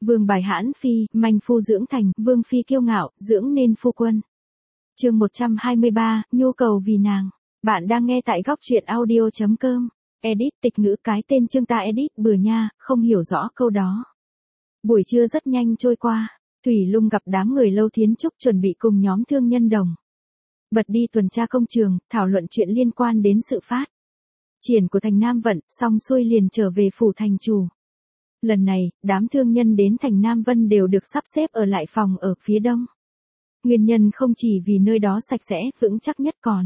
Vương bài hãn phi, manh phu dưỡng thành, vương phi kiêu ngạo, dưỡng nên phu quân. Chương 123, nhu cầu vì nàng. Bạn đang nghe tại góc truyện audio.com. Edit tịch ngữ cái tên chương ta edit bừa nha, không hiểu rõ câu đó. Buổi trưa rất nhanh trôi qua, Thủy Lung gặp đám người Lâu Thiến Trúc chuẩn bị cùng nhóm thương nhân đồng bật đi tuần tra công trường, thảo luận chuyện liên quan đến sự phát triển của thành Nam Vận, xong xuôi liền trở về phủ thành chủ. Lần này, đám thương nhân đến thành Nam Vân đều được sắp xếp ở lại phòng ở phía đông. Nguyên nhân không chỉ vì nơi đó sạch sẽ, vững chắc nhất còn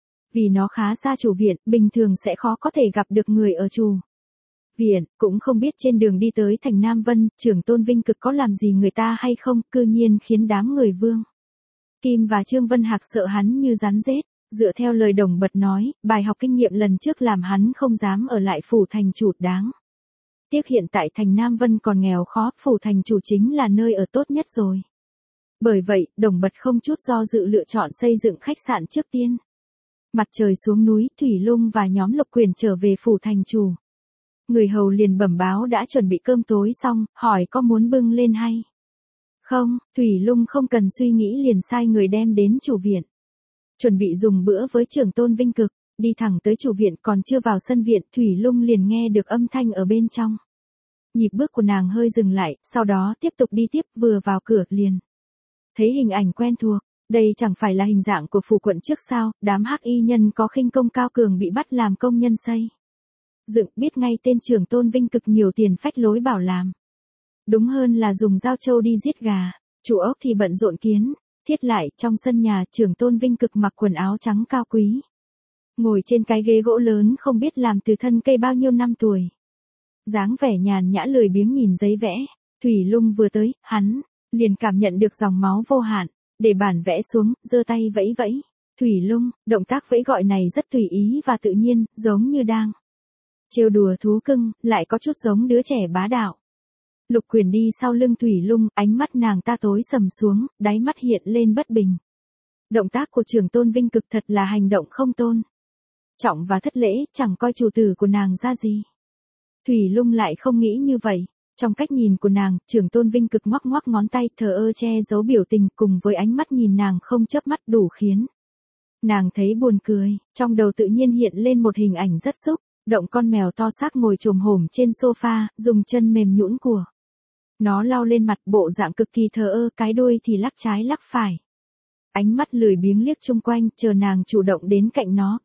vì nó khá xa chủ viện, bình thường sẽ khó có thể gặp được người ở chủ viện, cũng không biết trên đường đi tới thành Nam Vân, trưởng tôn Vinh Cực có làm gì người ta hay không, cư nhiên khiến đám người Vương Kim và Trương Vân Hạc sợ hắn như rắn rết. Dựa theo lời đồng bật nói, bài học kinh nghiệm lần trước làm hắn không dám ở lại phủ thành chủ đáng. Tiếc hiện tại thành Nam Vân còn nghèo khó, phủ thành chủ chính là nơi ở tốt nhất rồi. Bởi vậy, đồng bật không chút do dự lựa chọn xây dựng khách sạn trước tiên. Mặt trời xuống núi, Thủy Lung và nhóm Lục Quyền trở về phủ thành chủ. Người hầu liền bẩm báo đã chuẩn bị cơm tối xong, hỏi có muốn bưng lên hay không. Thủy Lung không cần suy nghĩ liền sai người đem đến chủ viện. Chuẩn bị dùng bữa với trưởng tôn Vinh Cực, đi thẳng tới chủ viện, còn chưa vào sân viện, Thủy Lung liền nghe được âm thanh ở bên trong. Nhịp bước của nàng hơi dừng lại, sau đó tiếp tục đi tiếp, vừa vào cửa liền thấy hình ảnh quen thuộc. Đây chẳng phải là hình dạng của phủ quận trước sao, đám hắc y nhân có khinh công cao cường bị bắt làm công nhân xây dựng, biết ngay tên trưởng tôn Vinh Cực nhiều tiền phách lối bảo làm. Đúng hơn là dùng dao trâu đi giết gà. Chủ ốc thì bận rộn kiến thiết lại, trong sân nhà, trưởng tôn Vinh Cực mặc quần áo trắng cao quý, ngồi trên cái ghế gỗ lớn không biết làm từ thân cây bao nhiêu năm tuổi. Dáng vẻ nhàn nhã lười biếng nhìn giấy vẽ. Thủy Lung vừa tới, hắn liền cảm nhận được dòng máu vô hạn, để bản vẽ xuống, giơ tay vẫy vẫy. Thủy Lung, động tác vẫy gọi này rất tùy ý và tự nhiên, giống như đang trêu đùa thú cưng, lại có chút giống đứa trẻ bá đạo. Lục Quyền đi sau lưng Thủy Lung, ánh mắt nàng ta tối sầm xuống, đáy mắt hiện lên bất bình. Động tác của trưởng tôn Vinh Cực thật là hành động không tôn trọng và thất lễ, chẳng coi chủ tử của nàng ra gì. Thủy Lung lại không nghĩ như vậy. Trong cách nhìn của nàng, trưởng tôn Vinh Cực ngoắc ngoắc ngón tay, thờ ơ che giấu biểu tình, cùng với ánh mắt nhìn nàng không chớp mắt đủ khiến nàng thấy buồn cười. Trong đầu tự nhiên hiện lên một hình ảnh rất xúc động, con mèo to xác ngồi chồm hổm trên sofa, dùng chân mềm nhũn của nó lau lên mặt, bộ dạng cực kỳ thờ ơ, cái đuôi thì lắc trái lắc phải. Ánh mắt lười biếng liếc chung quanh, chờ nàng chủ động đến cạnh nó,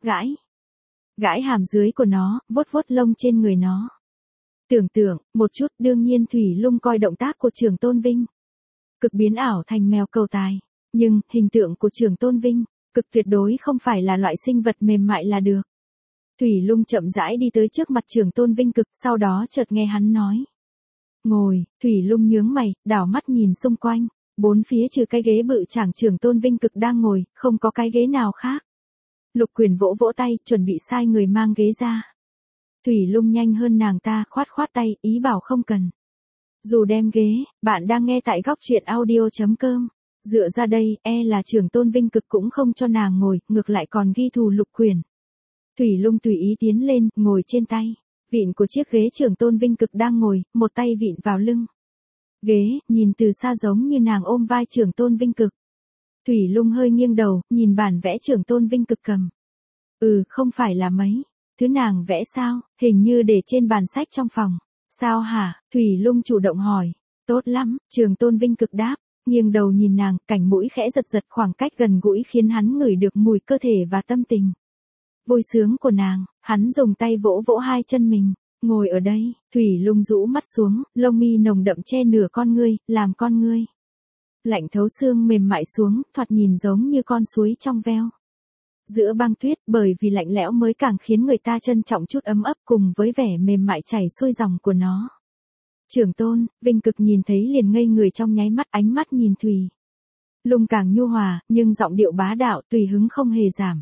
gãi hàm dưới của nó, vuốt vuốt lông trên người nó. Tưởng tượng một chút, đương nhiên Thủy Lung coi động tác của trưởng tôn Vinh Cực biến ảo thành mèo cầu tài. Nhưng, hình tượng của trưởng tôn Vinh Cực tuyệt đối không phải là loại sinh vật mềm mại là được. Thủy Lung chậm rãi đi tới trước mặt trưởng tôn Vinh Cực, sau đó chợt nghe hắn nói. Ngồi. Thủy Lung nhướng mày, đảo mắt nhìn xung quanh. Bốn phía trừ cái ghế bự chảng trưởng tôn Vinh Cực đang ngồi, không có cái ghế nào khác. Lục Quyền vỗ vỗ tay, chuẩn bị sai người mang ghế ra. Thủy Lung nhanh hơn nàng ta, khoát khoát tay, ý bảo không cần. Dù đem ghế, bạn đang nghe tại góc truyện audio.com. Dựa ra đây, là trưởng tôn Vinh Cực cũng không cho nàng ngồi, ngược lại còn ghi thù Lục Quyền. Thủy Lung tùy ý tiến lên, ngồi trên tay vịn của chiếc ghế trưởng tôn Vinh Cực đang ngồi, một tay vịn vào lưng ghế, nhìn từ xa giống như nàng ôm vai trưởng tôn Vinh Cực. Thủy Lung hơi nghiêng đầu, nhìn bản vẽ trưởng tôn Vinh Cực cầm. Không phải là mấy thứ nàng vẽ sao, hình như để trên bàn sách trong phòng. Sao hả? Thủy Lung chủ động hỏi. Tốt lắm, trưởng tôn Vinh Cực đáp, nghiêng đầu nhìn nàng, cảnh mũi khẽ giật giật, khoảng cách gần gũi khiến hắn ngửi được mùi cơ thể và tâm tình vui sướng của nàng. Hắn dùng tay vỗ vỗ hai chân mình. Ngồi ở đây. Thủy Lung rũ mắt xuống, lông mi nồng đậm che nửa con ngươi, làm con ngươi lạnh thấu xương mềm mại xuống, thoạt nhìn giống như con suối trong veo giữa băng tuyết, bởi vì lạnh lẽo mới càng khiến người ta trân trọng chút ấm ấp, cùng với vẻ mềm mại chảy xuôi dòng của nó. Trưởng tôn Vinh Cực nhìn thấy liền ngây người trong nháy mắt, ánh mắt nhìn Thủy Lung càng nhu hòa, nhưng giọng điệu bá đạo, tùy hứng không hề giảm.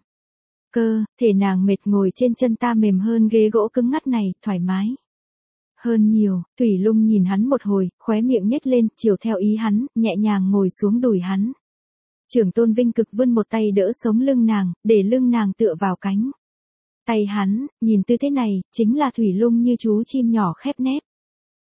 Thể nàng mệt, ngồi trên chân ta mềm hơn ghế gỗ cứng ngắt này, thoải mái hơn nhiều. Thủy Lung nhìn hắn một hồi, khóe miệng nhếch lên, chiều theo ý hắn, nhẹ nhàng ngồi xuống đùi hắn. Trưởng tôn Vinh Cực vươn một tay đỡ sống lưng nàng, để lưng nàng tựa vào cánh tay hắn, nhìn tư thế này, chính là Thủy Lung như chú chim nhỏ khép nép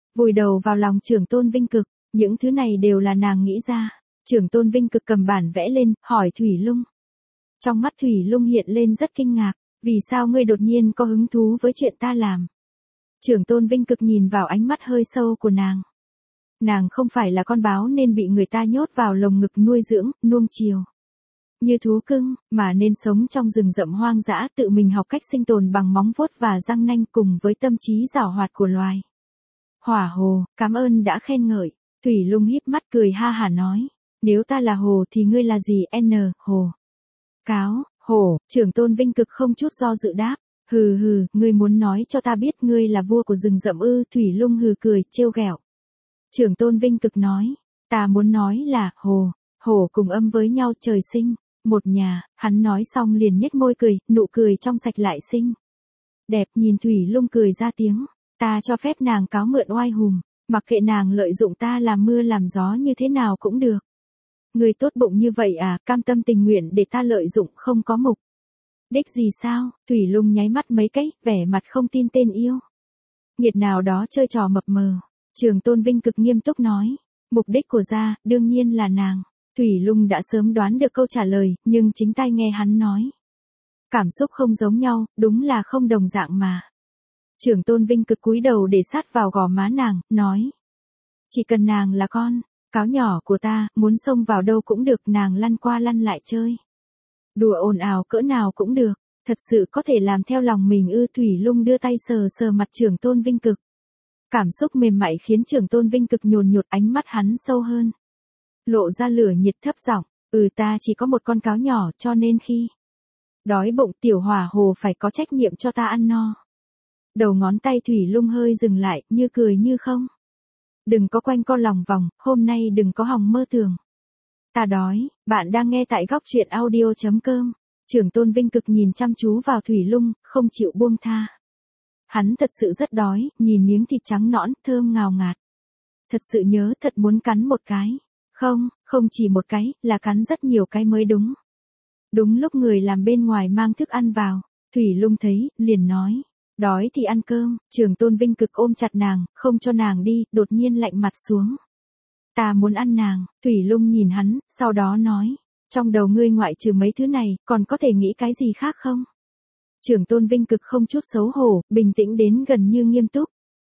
vùi đầu vào lòng Trưởng Tôn Vinh Cực, những thứ này đều là nàng nghĩ ra. Trưởng Tôn Vinh Cực cầm bản vẽ lên, hỏi Thủy Lung. Trong mắt Thủy Lung hiện lên rất kinh ngạc, vì sao ngươi đột nhiên có hứng thú với chuyện ta làm? Trưởng Tôn Vinh Cực nhìn vào ánh mắt hơi sâu của nàng. Nàng không phải là con báo nên bị người ta nhốt vào lồng ngực nuôi dưỡng, nuông chiều như thú cưng, mà nên sống trong rừng rậm hoang dã, tự mình học cách sinh tồn bằng móng vuốt và răng nanh cùng với tâm trí giảo hoạt của loài. Hỏa hồ, cảm ơn đã khen ngợi. Thủy Lung híp mắt cười ha hả nói, nếu ta là hồ thì ngươi là gì? Hồ. Cáo, hổ. Trưởng Tôn Vinh Cực không chút do dự đáp, hừ hừ, ngươi muốn nói cho ta biết ngươi là vua của rừng rậm ư? Thủy Lung hừ cười, trêu ghẹo. Trưởng Tôn Vinh Cực nói, ta muốn nói là, hổ cùng âm với nhau trời sinh, một nhà. Hắn nói xong liền nhếch môi cười, nụ cười trong sạch lại xinh đẹp. Nhìn Thủy Lung cười ra tiếng, ta cho phép nàng cáo mượn oai hùm, mặc kệ nàng lợi dụng ta làm mưa làm gió như thế nào cũng được. Người tốt bụng như vậy à, cam tâm tình nguyện để ta lợi dụng không có mục đích gì sao? Thủy Lung nháy mắt mấy cái, vẻ mặt không tin tên yêu nghiệt nào đó chơi trò mập mờ. Trưởng Tôn Vinh Cực nghiêm túc nói, mục đích của gia, đương nhiên là nàng. Thủy Lung đã sớm đoán được câu trả lời, nhưng chính tai nghe hắn nói. Cảm xúc không giống nhau, đúng là không đồng dạng mà. Trưởng Tôn Vinh Cực cúi đầu để sát vào gò má nàng, nói. Chỉ cần nàng là con cáo nhỏ của ta, muốn xông vào đâu cũng được, nàng lăn qua lăn lại chơi. Đùa ồn ào cỡ nào cũng được, thật sự có thể làm theo lòng mình ư? Thủy Lung đưa tay sờ sờ mặt Trưởng Tôn Vinh Cực. Cảm xúc mềm mại khiến Trưởng Tôn Vinh Cực nhồn nhột, ánh mắt hắn sâu hơn. Lộ ra lửa nhiệt thấp giọng, ta chỉ có một con cáo nhỏ cho nên khi đói bụng tiểu hỏa hồ phải có trách nhiệm cho ta ăn no. Đầu ngón tay Thủy Lung hơi dừng lại, như cười như không. Đừng có quanh co lòng vòng, hôm nay đừng có hòng mơ tưởng. Ta đói. Bạn đang nghe tại góc truyện audio.com. Trưởng Tôn Vinh Cực nhìn chăm chú vào Thủy Lung, không chịu buông tha. Hắn thật sự rất đói, nhìn miếng thịt trắng nõn, thơm ngào ngạt. Thật sự nhớ, thật muốn cắn một cái. Không chỉ một cái, là cắn rất nhiều cái mới đúng. Đúng lúc người làm bên ngoài mang thức ăn vào, Thủy Lung thấy, liền nói. Đói thì ăn cơm. Trưởng Tôn Vinh Cực ôm chặt nàng, không cho nàng đi, đột nhiên lạnh mặt xuống. Ta muốn ăn nàng. Thủy Lung nhìn hắn, sau đó nói. Trong đầu ngươi ngoại trừ mấy thứ này, còn có thể nghĩ cái gì khác không? Trưởng Tôn Vinh Cực không chút xấu hổ, bình tĩnh đến gần như nghiêm túc.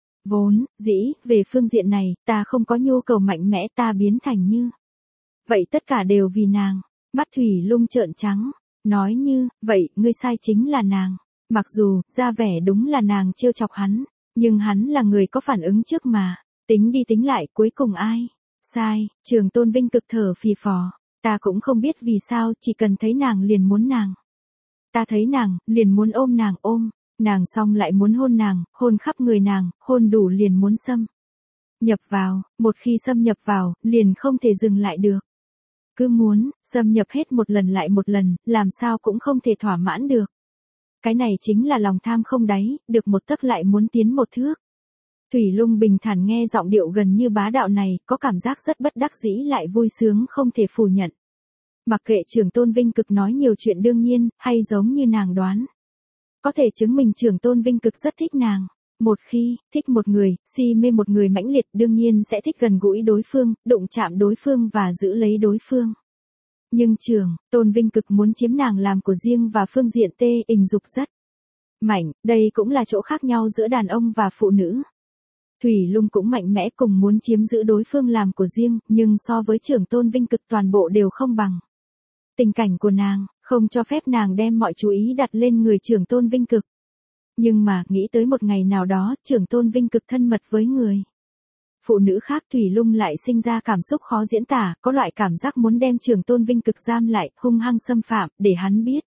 Vốn dĩ, về phương diện này, ta không có nhu cầu mạnh mẽ, ta biến thành như vậy tất cả đều vì nàng. Mắt Thủy Lung trợn trắng, nói như, vậy, ngươi sai chính là nàng. Mặc dù, ra vẻ đúng là nàng trêu chọc hắn, nhưng hắn là người có phản ứng trước mà. Tính đi tính lại, cuối cùng ai sai? Trưởng Tôn Vinh Cực thở phì phò. Ta cũng không biết vì sao, chỉ cần thấy nàng liền muốn nàng. Ta thấy nàng, liền muốn ôm nàng, nàng xong lại muốn hôn nàng, hôn khắp người nàng, hôn đủ liền muốn xâm nhập vào, một khi xâm nhập vào, liền không thể dừng lại được. Cứ muốn xâm nhập hết một lần lại một lần, làm sao cũng không thể thỏa mãn được. Cái này chính là lòng tham không đáy, được một tấc lại muốn tiến một thước. Thủy Lung bình thản nghe giọng điệu gần như bá đạo này, có cảm giác rất bất đắc dĩ lại vui sướng không thể phủ nhận. Mặc kệ Trưởng Tôn Vinh Cực nói nhiều chuyện đương nhiên, hay giống như nàng đoán. Có thể chứng minh Trưởng Tôn Vinh Cực rất thích nàng. Một khi thích một người, si mê một người mãnh liệt, đương nhiên sẽ thích gần gũi đối phương, đụng chạm đối phương và giữ lấy đối phương. Nhưng Trưởng Tôn Vinh Cực muốn chiếm nàng làm của riêng và phương diện tình dục rất mạnh, đây cũng là chỗ khác nhau giữa đàn ông và phụ nữ. Thủy Lung cũng mạnh mẽ cùng muốn chiếm giữ đối phương làm của riêng, nhưng so với Trưởng Tôn Vinh Cực toàn bộ đều không bằng. Tình cảnh của nàng, không cho phép nàng đem mọi chú ý đặt lên người Trưởng Tôn Vinh Cực. Nhưng mà, nghĩ tới một ngày nào đó, Trưởng Tôn Vinh Cực thân mật với người phụ nữ khác, Thủy Lung lại sinh ra cảm xúc khó diễn tả, có loại cảm giác muốn đem Trưởng Tôn Vinh Cực giam lại, hung hăng xâm phạm, để hắn biết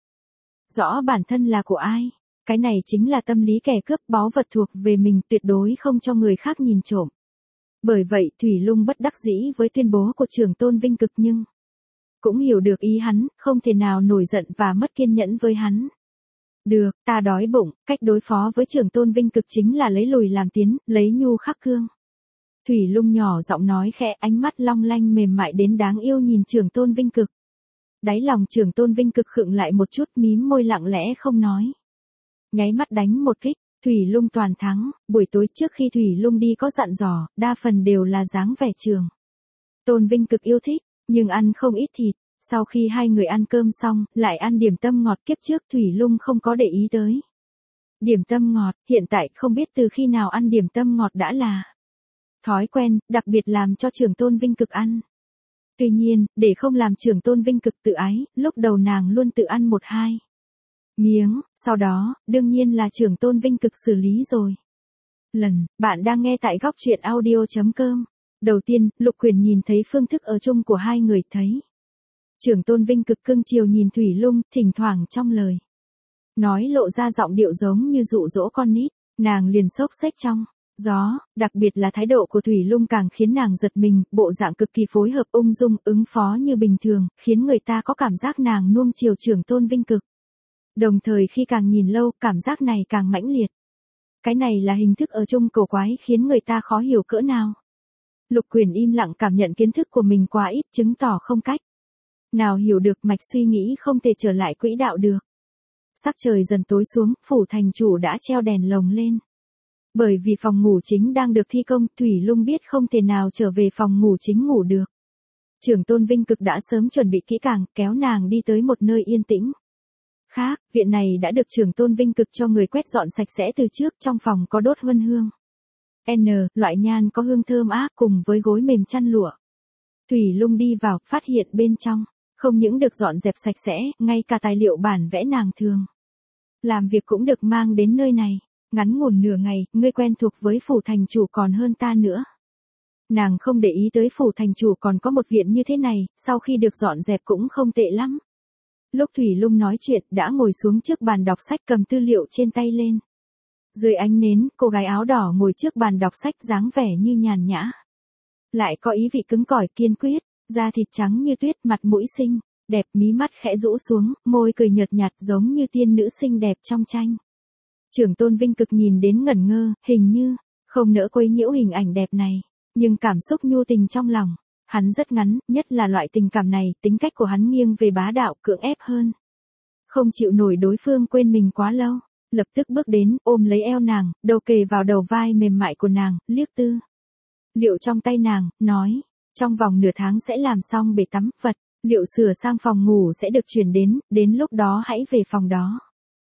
rõ bản thân là của ai. Cái này chính là tâm lý kẻ cướp báu vật thuộc về mình, tuyệt đối không cho người khác nhìn trộm. Bởi vậy, Thủy Lung bất đắc dĩ với tuyên bố của Trưởng Tôn Vinh Cực nhưng cũng hiểu được ý hắn, không thể nào nổi giận và mất kiên nhẫn với hắn. Được, ta đói bụng, cách đối phó với Trưởng Tôn Vinh Cực chính là lấy lùi làm tiến, lấy nhu khắc cương. Thủy Lung nhỏ giọng nói khẽ, ánh mắt long lanh mềm mại đến đáng yêu nhìn Trưởng Tôn Vinh Cực. Đáy lòng Trưởng Tôn Vinh Cực khựng lại một chút, mím môi lặng lẽ không nói. Nháy mắt đánh một kích, Thủy Lung toàn thắng, buổi tối trước khi Thủy Lung đi có dặn dò, đa phần đều là dáng vẻ trường Tôn Vinh cực yêu thích, nhưng ăn không ít thịt. Sau khi hai người ăn cơm xong, lại ăn điểm tâm ngọt, kiếp trước Thủy Lung không có để ý tới. Điểm tâm ngọt, hiện tại không biết từ khi nào ăn điểm tâm ngọt đã là thói quen, đặc biệt làm cho trưởng Tôn Vinh cực ăn. Tuy nhiên, để không làm trưởng Tôn Vinh cực tự ái, lúc đầu nàng luôn tự ăn 1-2 miếng, sau đó, đương nhiên là trưởng Tôn Vinh cực xử lý rồi. Bạn đang nghe tại góc truyện audio.com. Đầu tiên, Lục Quyền nhìn thấy phương thức ở chung của hai người, thấy trưởng Tôn Vinh cực cưng chiều nhìn Thủy Lung, thỉnh thoảng trong lời nói lộ ra giọng điệu giống như dụ dỗ con nít, nàng liền xốc xếch trong gió, đặc biệt là thái độ của Thủy Lung càng khiến nàng giật mình, bộ dạng cực kỳ phối hợp ung dung, ứng phó như bình thường, khiến người ta có cảm giác nàng nuông chiều trưởng Tôn Vinh cực. Đồng thời khi càng nhìn lâu, cảm giác này càng mãnh liệt. Cái này là hình thức ở chung cổ quái khiến người ta khó hiểu cỡ nào. Lục Quyền im lặng cảm nhận kiến thức của mình quá ít, chứng tỏ không cách nào hiểu được, mạch suy nghĩ không thể trở lại quỹ đạo được. Sắc trời dần tối xuống, phủ thành chủ đã treo đèn lồng lên. Bởi vì phòng ngủ chính đang được thi công, Thủy Lung biết không thể nào trở về phòng ngủ chính ngủ được. Trưởng Tôn Vinh cực đã sớm chuẩn bị kỹ càng, kéo nàng đi tới một nơi yên tĩnh khác, viện này đã được trưởng Tôn Vinh cực cho người quét dọn sạch sẽ từ trước, trong phòng có đốt huân hương. Loại nhan có hương thơm ác cùng với gối mềm chăn lụa. Thủy Lung đi vào, phát hiện bên trong không những được dọn dẹp sạch sẽ, ngay cả tài liệu bản vẽ nàng thường làm việc cũng được mang đến nơi này. Ngắn ngủn nửa ngày, ngươi quen thuộc với phủ thành chủ còn hơn ta nữa. Nàng không để ý tới phủ thành chủ còn có một viện như thế này, sau khi được dọn dẹp cũng không tệ lắm. Lúc Thủy Lung nói chuyện, đã ngồi xuống trước bàn đọc sách, cầm tư liệu trên tay lên. Dưới ánh nến, cô gái áo đỏ ngồi trước bàn đọc sách, dáng vẻ như nhàn nhã, lại có ý vị cứng cỏi kiên quyết, da thịt trắng như tuyết, mặt mũi xinh đẹp, mí mắt khẽ rũ xuống, môi cười nhợt nhạt giống như tiên nữ xinh đẹp trong tranh. Trưởng Tôn Vinh cực nhìn đến ngẩn ngơ, hình như không nỡ quấy nhiễu hình ảnh đẹp này, nhưng cảm xúc nhu tình trong lòng hắn rất ngắn, nhất là loại tình cảm này, tính cách của hắn nghiêng về bá đạo, cưỡng ép hơn. Không chịu nổi đối phương quên mình quá lâu, lập tức bước đến, ôm lấy eo nàng, đầu kề vào đầu vai mềm mại của nàng, liếc tư liệu trong tay nàng, nói, trong vòng nửa tháng sẽ làm xong bể tắm, vật liệu sửa sang phòng ngủ sẽ được chuyển đến lúc đó hãy về phòng đó.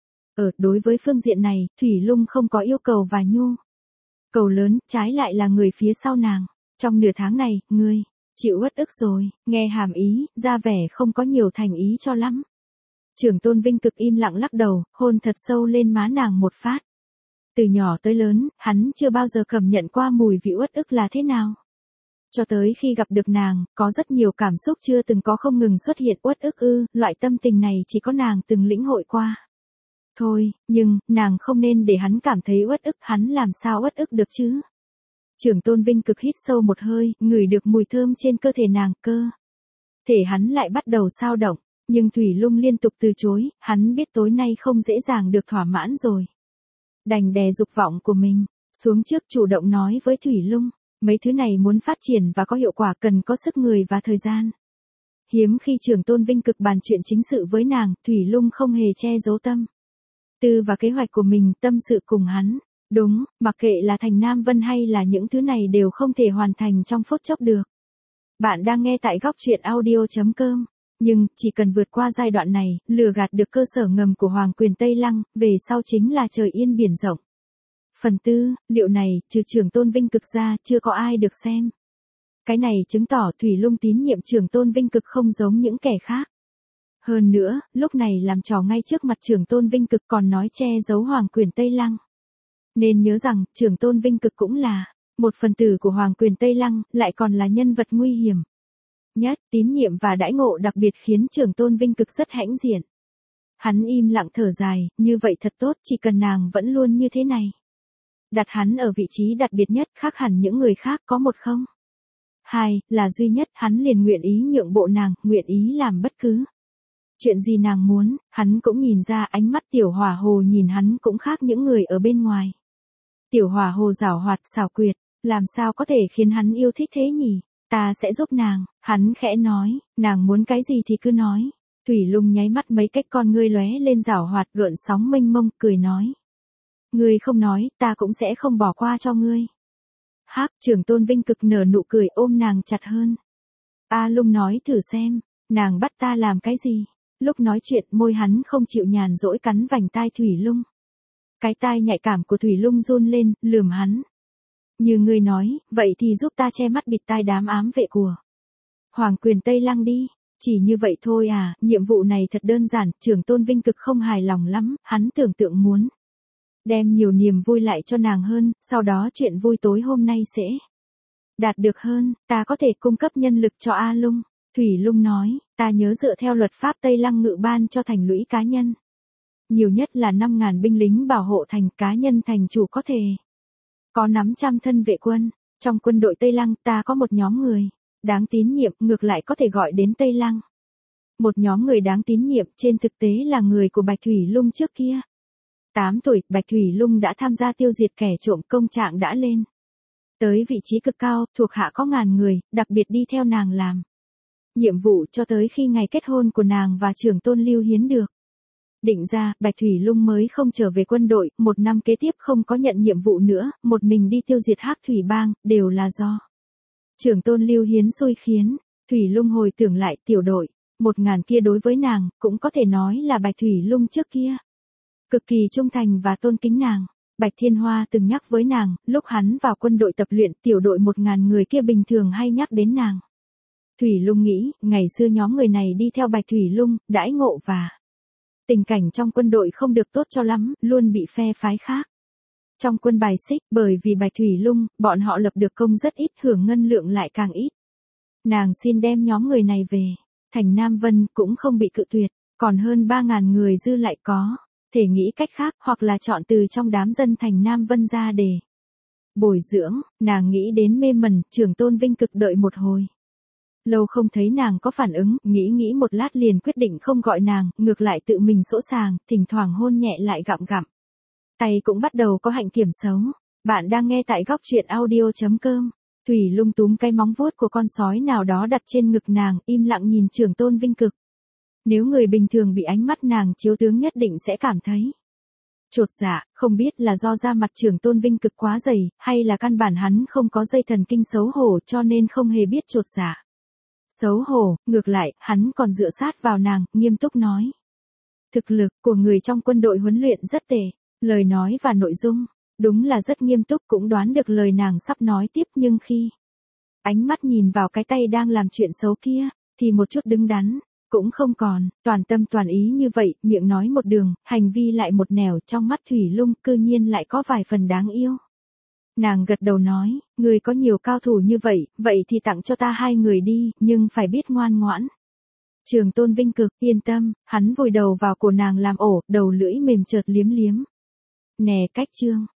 Đối với phương diện này, Thủy Lung không có yêu cầu và nhu cầu lớn, trái lại là người phía sau nàng. Trong nửa tháng này, ngươi chịu uất ức rồi, nghe hàm ý, ra vẻ không có nhiều thành ý cho lắm. Trưởng Tôn Vinh cực im lặng lắc đầu, hôn thật sâu lên má nàng một phát. Từ nhỏ tới lớn, hắn chưa bao giờ cảm nhận qua mùi vị uất ức là thế nào. Cho tới khi gặp được nàng, có rất nhiều cảm xúc chưa từng có không ngừng xuất hiện. Uất ức loại tâm tình này chỉ có nàng từng lĩnh hội qua. Thôi, nhưng, nàng không nên để hắn cảm thấy uất ức, hắn làm sao uất ức được chứ? Trưởng Tôn Vinh cực hít sâu một hơi, ngửi được mùi thơm trên cơ thể nàng, cơ thể hắn lại bắt đầu xao động, nhưng Thủy Lung liên tục từ chối, hắn biết tối nay không dễ dàng được thỏa mãn rồi. Đành đè dục vọng của mình xuống trước, chủ động nói với Thủy Lung, mấy thứ này muốn phát triển và có hiệu quả cần có sức người và thời gian. Hiếm khi trưởng Tôn Vinh cực bàn chuyện chính sự với nàng, Thủy Lung không hề che giấu tâm tư và kế hoạch của mình, tâm sự cùng hắn. Đúng, mặc kệ là thành Nam Vân hay là những thứ này đều không thể hoàn thành trong phút chốc được. Bạn đang nghe tại góc truyện audio.com. Nhưng, chỉ cần vượt qua giai đoạn này, lừa gạt được cơ sở ngầm của Hoàng quyền Tây Lăng, về sau chính là trời yên biển rộng. Phần tư, liệu này, trừ trưởng Tôn Vinh cực ra, chưa có ai được xem. Cái này chứng tỏ Thủy Lung tín nhiệm trưởng Tôn Vinh cực không giống những kẻ khác. Hơn nữa, lúc này làm trò ngay trước mặt trưởng Tôn Vinh cực còn nói che giấu Hoàng quyền Tây Lăng. Nên nhớ rằng, trưởng Tôn Vinh cực cũng là một phần tử của Hoàng quyền Tây Lăng, lại còn là nhân vật nguy hiểm nhất, tín nhiệm và đãi ngộ đặc biệt khiến trưởng Tôn Vinh cực rất hãnh diện. Hắn im lặng thở dài, như vậy thật tốt, chỉ cần nàng vẫn luôn như thế này. Đặt hắn ở vị trí đặc biệt nhất, khác hẳn những người khác, có một không? Hai, là duy nhất, hắn liền nguyện ý nhượng bộ nàng, nguyện ý làm bất cứ chuyện gì nàng muốn. Hắn cũng nhìn ra, ánh mắt Tiểu Hỏa Hồ nhìn hắn cũng khác những người ở bên ngoài. Tiểu Hỏa Hồ giảo hoạt, xảo quyệt, làm sao có thể khiến hắn yêu thích thế nhỉ? Ta sẽ giúp nàng, hắn khẽ nói, nàng muốn cái gì thì cứ nói. Thủy Lung nháy mắt mấy cách, con ngươi lóe lên giảo hoạt, gợn sóng mênh mông, cười nói. Ngươi không nói, ta cũng sẽ không bỏ qua cho ngươi. Hắc, Trưởng Tôn Vinh Cực nở nụ cười ôm nàng chặt hơn. A Lung nói thử xem, nàng bắt ta làm cái gì? Lúc nói chuyện môi hắn không chịu nhàn rỗi cắn vành tai Thủy Lung. Cái tai nhạy cảm của Thủy Lung run lên, lườm hắn. Như ngươi nói, vậy thì giúp ta che mắt bịt tai đám ám vệ của Hoàng quyền Tây Lăng đi. Chỉ như vậy thôi à, nhiệm vụ này thật đơn giản, Trưởng Tôn Vinh Cực không hài lòng lắm, hắn tưởng tượng muốn đem nhiều niềm vui lại cho nàng hơn, sau đó chuyện vui tối hôm nay sẽ đạt được hơn, ta có thể cung cấp nhân lực cho A Lung. Thủy Lung nói, ta nhớ dựa theo luật pháp Tây Lăng ngự ban cho thành lũy cá nhân. Nhiều nhất là 5.000 binh lính bảo hộ thành, cá nhân thành chủ có thể có nắm trăm thân vệ quân. Trong quân đội Tây Lăng ta có một nhóm người đáng tín nhiệm, ngược lại có thể gọi đến Tây Lăng. Một nhóm người đáng tín nhiệm trên thực tế là người của Bạch Thủy Lung trước kia. 8 tuổi, Bạch Thủy Lung đã tham gia tiêu diệt kẻ trộm, công trạng đã lên tới vị trí cực cao, thuộc hạ có ngàn người, đặc biệt đi theo nàng làm nhiệm vụ cho tới khi ngày kết hôn của nàng và Trưởng Tôn Lưu Hiến được định ra. Bạch Thủy Lung mới không trở về quân đội, một năm kế tiếp không có nhận nhiệm vụ nữa, một mình đi tiêu diệt Hắc Thủy Bang, đều là do Trưởng Tôn Lưu Hiến xui khiến. Thủy Lung hồi tưởng lại tiểu đội 1.000 kia đối với nàng, cũng có thể nói là Bạch Thủy Lung trước kia cực kỳ trung thành và tôn kính nàng. Bạch Thiên Hoa từng nhắc với nàng, lúc hắn vào quân đội tập luyện, tiểu đội 1.000 người kia bình thường hay nhắc đến nàng. Thủy Lung nghĩ, ngày xưa nhóm người này đi theo Bạch Thủy Lung, đãi ngộ và tình cảnh trong quân đội không được tốt cho lắm, luôn bị phe phái khác trong quân bài xích, bởi vì Bạch Thủy Lung, bọn họ lập được công rất ít, hưởng ngân lượng lại càng ít. Nàng xin đem nhóm người này về thành Nam Vân cũng không bị cự tuyệt, còn hơn 3.000 người dư lại có thể nghĩ cách khác, hoặc là chọn từ trong đám dân thành Nam Vân ra để bồi dưỡng. Nàng nghĩ đến mê mẩn, Trưởng Tôn Vinh Cực đợi một hồi lâu không thấy nàng có phản ứng, nghĩ một lát liền quyết định không gọi nàng, ngược lại tự mình sỗ sàng, thỉnh thoảng hôn nhẹ lại gặm gặm. Tay cũng bắt đầu có hạnh kiểm xấu. Bạn đang nghe tại góc truyện audio.com. Thủy Lung túm cái móng vuốt của con sói nào đó đặt trên ngực nàng, im lặng nhìn Trưởng Tôn Vinh Cực. Nếu người bình thường bị ánh mắt nàng chiếu tướng nhất định sẽ cảm thấy chột dạ, không biết là do da mặt Trưởng Tôn Vinh Cực quá dày, hay là căn bản hắn không có dây thần kinh xấu hổ cho nên không hề biết chột dạ. Xấu hổ, ngược lại, hắn còn dựa sát vào nàng, nghiêm túc nói. Thực lực của người trong quân đội huấn luyện rất tệ, lời nói và nội dung, đúng là rất nghiêm túc, cũng đoán được lời nàng sắp nói tiếp, nhưng khi ánh mắt nhìn vào cái tay đang làm chuyện xấu kia, thì một chút đứng đắn cũng không còn, toàn tâm toàn ý như vậy, miệng nói một đường, hành vi lại một nẻo, trong mắt Thủy Lung cư nhiên lại có vài phần đáng yêu. Nàng gật đầu nói, người có nhiều cao thủ như vậy thì tặng cho ta 2 người đi, nhưng phải biết ngoan ngoãn. Trưởng Tôn Vinh Cực, yên tâm, hắn vùi đầu vào cổ nàng làm ổ, đầu lưỡi mềm chợt liếm liếm. Nè cách chương.